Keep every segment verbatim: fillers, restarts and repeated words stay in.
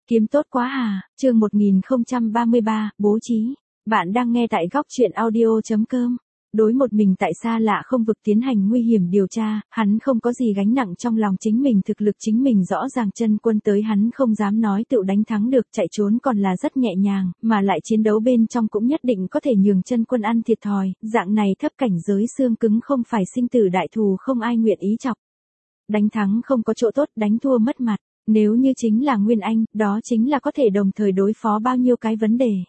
Kiếm tốt quá à, chương một nghìn không trăm ba mươi ba, bố trí. Bạn đang nghe tại góc truyện audio.com. Đối một mình tại xa lạ không vực tiến hành nguy hiểm điều tra, hắn không có gì gánh nặng trong lòng chính mình, thực lực chính mình rõ ràng, chân quân tới hắn không dám nói tự đánh thắng được, chạy trốn còn là rất nhẹ nhàng, mà lại chiến đấu bên trong cũng nhất định có thể nhường chân quân ăn thiệt thòi, dạng này thấp cảnh giới xương cứng không phải sinh tử đại thù không ai nguyện ý chọc. Đánh thắng không có chỗ tốt, đánh thua mất mặt. Nếu như chính là Nguyên Anh, đó chính là có thể đồng thời đối phó bao nhiêu cái vấn đề.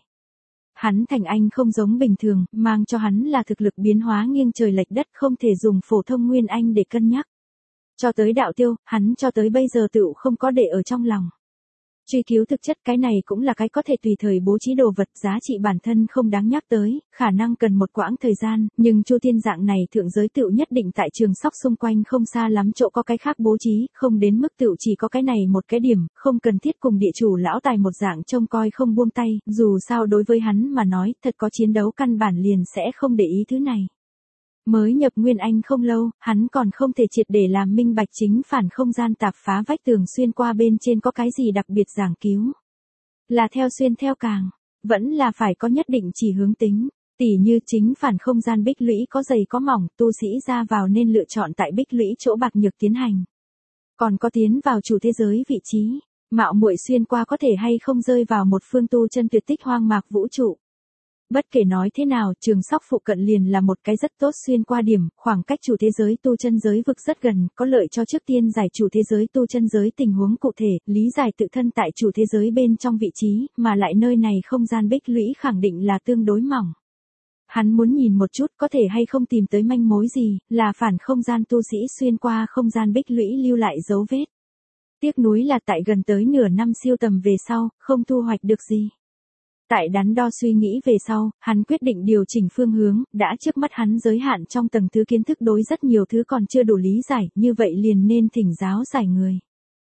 Hắn Thành Anh không giống bình thường, mang cho hắn là thực lực biến hóa nghiêng trời lệch đất, không thể dùng phổ thông Nguyên Anh để cân nhắc. Cho tới đạo tiêu, hắn cho tới bây giờ tựu không có để ở trong lòng. Truy cứu thực chất, cái này cũng là cái có thể tùy thời bố trí đồ vật, giá trị bản thân không đáng nhắc tới, khả năng cần một quãng thời gian, nhưng Chu Tiên dạng này thượng giới tựu nhất định tại Trường Sóc xung quanh không xa lắm chỗ có cái khác bố trí, không đến mức tựu chỉ có cái này một cái điểm, không cần thiết cùng địa chủ lão tài một dạng trông coi không buông tay, dù sao đối với hắn mà nói, thật có chiến đấu căn bản liền sẽ không để ý thứ này. Mới nhập Nguyên Anh không lâu, hắn còn không thể triệt để làm minh bạch chính phản không gian tạp phá vách tường xuyên qua bên trên có cái gì đặc biệt giảng cứu. Là theo xuyên theo càng, vẫn là phải có nhất định chỉ hướng tính, tỉ như chính phản không gian bích lũy có dày có mỏng, tu sĩ ra vào nên lựa chọn tại bích lũy chỗ bạc nhược tiến hành. Còn có tiến vào chủ thế giới vị trí, mạo muội xuyên qua có thể hay không rơi vào một phương tu chân tuyệt tích hoang mạc vũ trụ. Bất kể nói thế nào, Trường Sóc phụ cận liền là một cái rất tốt xuyên qua điểm, khoảng cách chủ thế giới tu chân giới vực rất gần, có lợi cho trước tiên giải chủ thế giới tu chân giới tình huống cụ thể, lý giải tự thân tại chủ thế giới bên trong vị trí, mà lại nơi này không gian bích lũy khẳng định là tương đối mỏng. Hắn muốn nhìn một chút có thể hay không tìm tới manh mối gì, là phản không gian tu sĩ xuyên qua không gian bích lũy lưu lại dấu vết. Tiếc nuối là tại gần tới nửa năm siêu tầm về sau, không thu hoạch được gì. Tại đắn đo suy nghĩ về sau, hắn quyết định điều chỉnh phương hướng, đã trước mắt hắn giới hạn trong tầng thứ kiến thức đối rất nhiều thứ còn chưa đủ lý giải, như vậy liền nên thỉnh giáo giải người.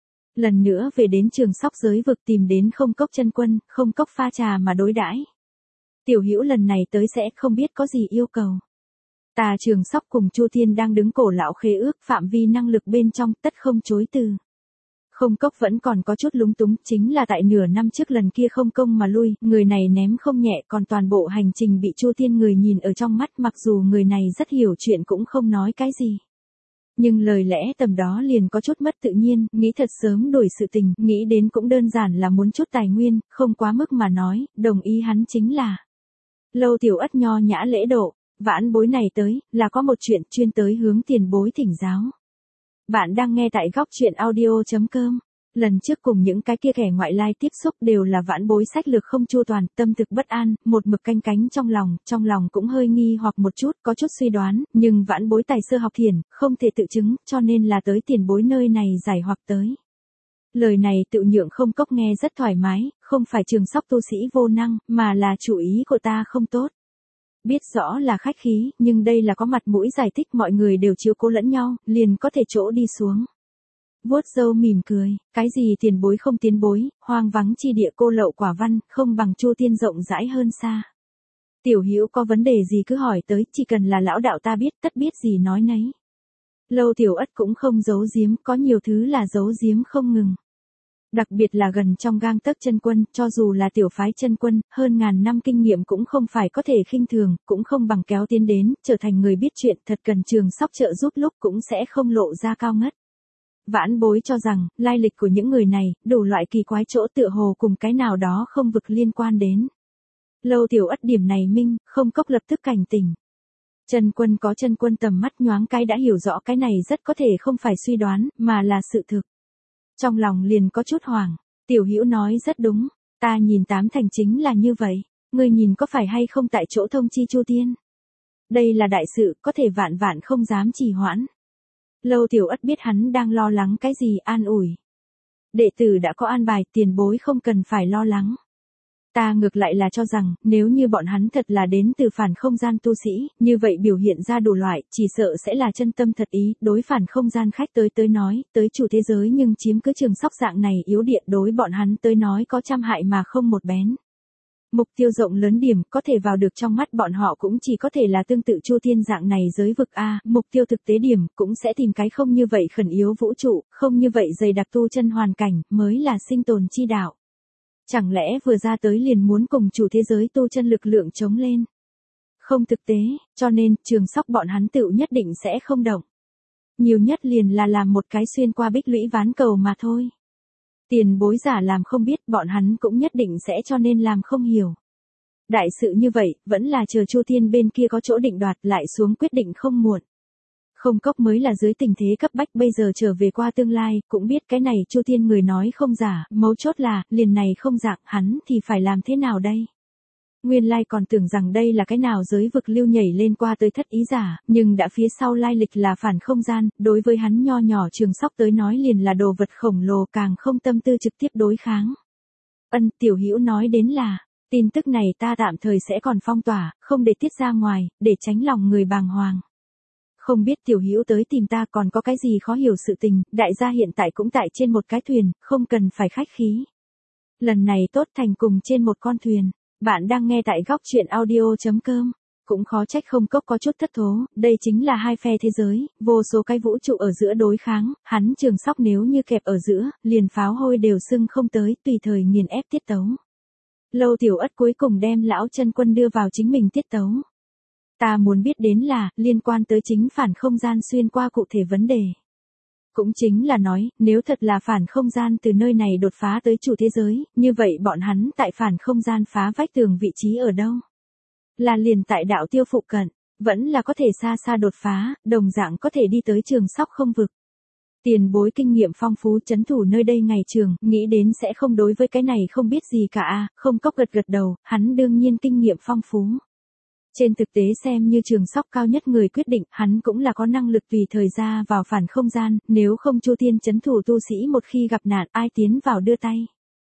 Lần nữa về đến Trường Sóc giới vực tìm đến Không Cốc chân quân, Không Cốc pha trà mà đối đãi. Tiểu Hữu lần này tới sẽ không biết có gì yêu cầu. Ta Trường Sóc cùng Chu Thiên đang đứng cổ lão khế ước, phạm vi năng lực bên trong tất không chối từ. Không Cốc vẫn còn có chút lúng túng, chính là tại nửa năm trước lần kia không công mà lui, người này ném không nhẹ, còn toàn bộ hành trình bị Chu Thiên người nhìn ở trong mắt, mặc dù người này rất hiểu chuyện cũng không nói cái gì. Nhưng lời lẽ tầm đó liền có chút mất tự nhiên, nghĩ thật sớm đổi sự tình, nghĩ đến cũng đơn giản là muốn chút tài nguyên, không quá mức mà nói, đồng ý hắn chính là. Lâu Tiểu Ất nho nhã lễ độ, vãn bối này tới, là có một chuyện chuyên tới hướng tiền bối thỉnh giáo. Bạn đang nghe tại góc truyện audio.com. Lần trước cùng những cái kia kẻ ngoại lai tiếp xúc đều là vãn bối sách lược không chu toàn, tâm thực bất an, một mực canh cánh trong lòng, trong lòng cũng hơi nghi hoặc một chút, có chút suy đoán, nhưng vãn bối tài sơ học thiền, không thể tự chứng, cho nên là tới tiền bối nơi này giải hoặc tới. Lời này tự nhượng Không Cốc nghe rất thoải mái, không phải Trường Sóc tu sĩ vô năng, mà là chủ ý của ta không tốt. Biết rõ là khách khí, nhưng đây là có mặt mũi giải thích, mọi người đều chiếu cố lẫn nhau, liền có thể chỗ đi xuống. Vuốt râu mỉm cười, cái gì tiền bối không tiến bối, hoang vắng chi địa cô lậu quả văn, không bằng Chu Tiên rộng rãi hơn xa. Tiểu Hữu có vấn đề gì cứ hỏi tới, chỉ cần là lão đạo ta biết, tất biết gì nói nấy. Lâu Tiểu Ất cũng không giấu giếm, có nhiều thứ là giấu giếm không ngừng. Đặc biệt là gần trong gang tấc chân quân, cho dù là tiểu phái chân quân, hơn ngàn năm kinh nghiệm cũng không phải có thể khinh thường, cũng không bằng kéo tiến đến, trở thành người biết chuyện, thật cần Trường Sóc trợ giúp lúc cũng sẽ không lộ ra cao ngất. Vãn bối cho rằng, lai lịch của những người này, đủ loại kỳ quái chỗ tựa hồ cùng cái nào đó không vực liên quan đến. Lâu Tiểu Ất điểm này minh, Không Cốc lập tức cảnh tỉnh. Chân quân có chân quân tầm mắt nhoáng cái đã hiểu rõ cái này rất có thể không phải suy đoán, mà là sự thực. Trong lòng liền có chút hoảng, Tiểu Hữu nói rất đúng, ta nhìn tám thành chính là như vậy, ngươi nhìn có phải hay không tại chỗ thông chi Chu Tiên. Đây là đại sự, có thể vạn vạn không dám trì hoãn. Lâu Tiểu Ất biết hắn đang lo lắng cái gì, an ủi. Đệ tử đã có an bài, tiền bối không cần phải lo lắng. Ta ngược lại là cho rằng, nếu như bọn hắn thật là đến từ phản không gian tu sĩ, như vậy biểu hiện ra đủ loại, chỉ sợ sẽ là chân tâm thật ý, đối phản không gian khách tới tới nói, tới chủ thế giới nhưng chiếm cứ Trường Sóc dạng này yếu điện đối bọn hắn tới nói có trăm hại mà không một bén. Mục tiêu rộng lớn điểm, có thể vào được trong mắt bọn họ cũng chỉ có thể là tương tự Chu Thiên dạng này giới vực A, mục tiêu thực tế điểm, cũng sẽ tìm cái không như vậy khẩn yếu vũ trụ, không như vậy dày đặc tu chân hoàn cảnh, mới là sinh tồn chi đạo. Chẳng lẽ vừa ra tới liền muốn cùng chủ thế giới tu chân lực lượng chống lên? Không thực tế, cho nên Trường Sóc bọn hắn tựu nhất định sẽ không động. Nhiều nhất liền là làm một cái xuyên qua bích lũy ván cầu mà thôi. Tiền bối giả làm không biết, bọn hắn cũng nhất định sẽ cho nên làm không hiểu. Đại sự như vậy, vẫn là chờ Chu Thiên bên kia có chỗ định đoạt lại xuống quyết định không muộn. Không cốc mới là dưới tình thế cấp bách bây giờ trở về qua tương lai, cũng biết cái này Chu Thiên người nói không giả, mấu chốt là, liền này không dạng, hắn thì phải làm thế nào đây? Nguyên lai còn tưởng rằng đây là cái nào giới vực lưu nhảy lên qua tới thất ý giả, nhưng đã phía sau lai lịch là phản không gian, đối với hắn nho nhỏ Trường Sóc tới nói liền là đồ vật khổng lồ, càng không tâm tư trực tiếp đối kháng. Ân, tiểu hữu nói đến là, tin tức này ta tạm thời sẽ còn phong tỏa, không để tiết ra ngoài, để tránh lòng người bàng hoàng. Không biết tiểu hữu tới tìm ta còn có cái gì khó hiểu sự tình, đại gia hiện tại cũng tại trên một cái thuyền, không cần phải khách khí. Lần này tốt thành cùng trên một con thuyền. Bạn đang nghe tại góc chuyện audio chấm com. Cũng khó trách không cốc có chút thất thố, đây chính là hai phe thế giới, vô số cái vũ trụ ở giữa đối kháng, hắn Trường Sóc nếu như kẹp ở giữa, liền pháo hôi đều sưng không tới, tùy thời nghiền ép tiết tấu. Lâu Tiểu Ất cuối cùng đem lão chân quân đưa vào chính mình tiết tấu. Ta muốn biết đến là, liên quan tới chính phản không gian xuyên qua cụ thể vấn đề. Cũng chính là nói, nếu thật là phản không gian từ nơi này đột phá tới chủ thế giới, như vậy bọn hắn tại phản không gian phá vách tường vị trí ở đâu? Là liền tại đạo tiêu phụ cận, vẫn là có thể xa xa đột phá, đồng dạng có thể đi tới Trường Sóc không vực. Tiền bối kinh nghiệm phong phú chấn thủ nơi đây ngày trường, nghĩ đến sẽ không đối với cái này không biết gì cả a. Không cốc gật gật đầu, hắn đương nhiên kinh nghiệm phong phú. Trên thực tế xem như Trường Sóc cao nhất người quyết định, hắn cũng là có năng lực tùy thời ra vào phản không gian, nếu không Chu Thiên chấn thủ tu sĩ một khi gặp nạn ai tiến vào đưa tay.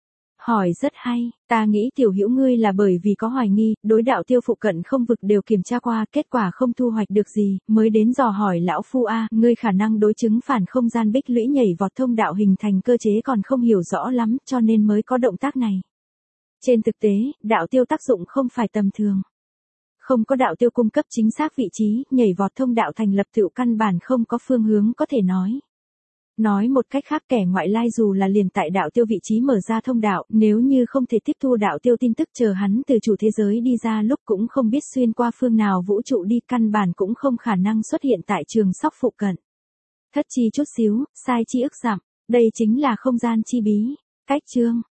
Hỏi rất hay, ta nghĩ tiểu hữu ngươi là bởi vì có hoài nghi, đối đạo tiêu phụ cận không vực đều kiểm tra qua, kết quả không thu hoạch được gì, mới đến dò hỏi lão phu a, ngươi khả năng đối chứng phản không gian bích lũy nhảy vọt thông đạo hình thành cơ chế còn không hiểu rõ lắm, cho nên mới có động tác này. Trên thực tế, đạo tiêu tác dụng không phải tầm thường. Không có đạo tiêu cung cấp chính xác vị trí, nhảy vọt thông đạo thành lập tựu căn bản không có phương hướng có thể nói. Nói một cách khác kẻ ngoại lai dù là liền tại đạo tiêu vị trí mở ra thông đạo, nếu như không thể tiếp thu đạo tiêu tin tức chờ hắn từ chủ thế giới đi ra lúc cũng không biết xuyên qua phương nào vũ trụ đi, căn bản cũng không khả năng xuất hiện tại Trường Sóc phụ cận. Thất chi chút xíu, sai chi ức dặm, đây chính là không gian chi bí. Cách chương.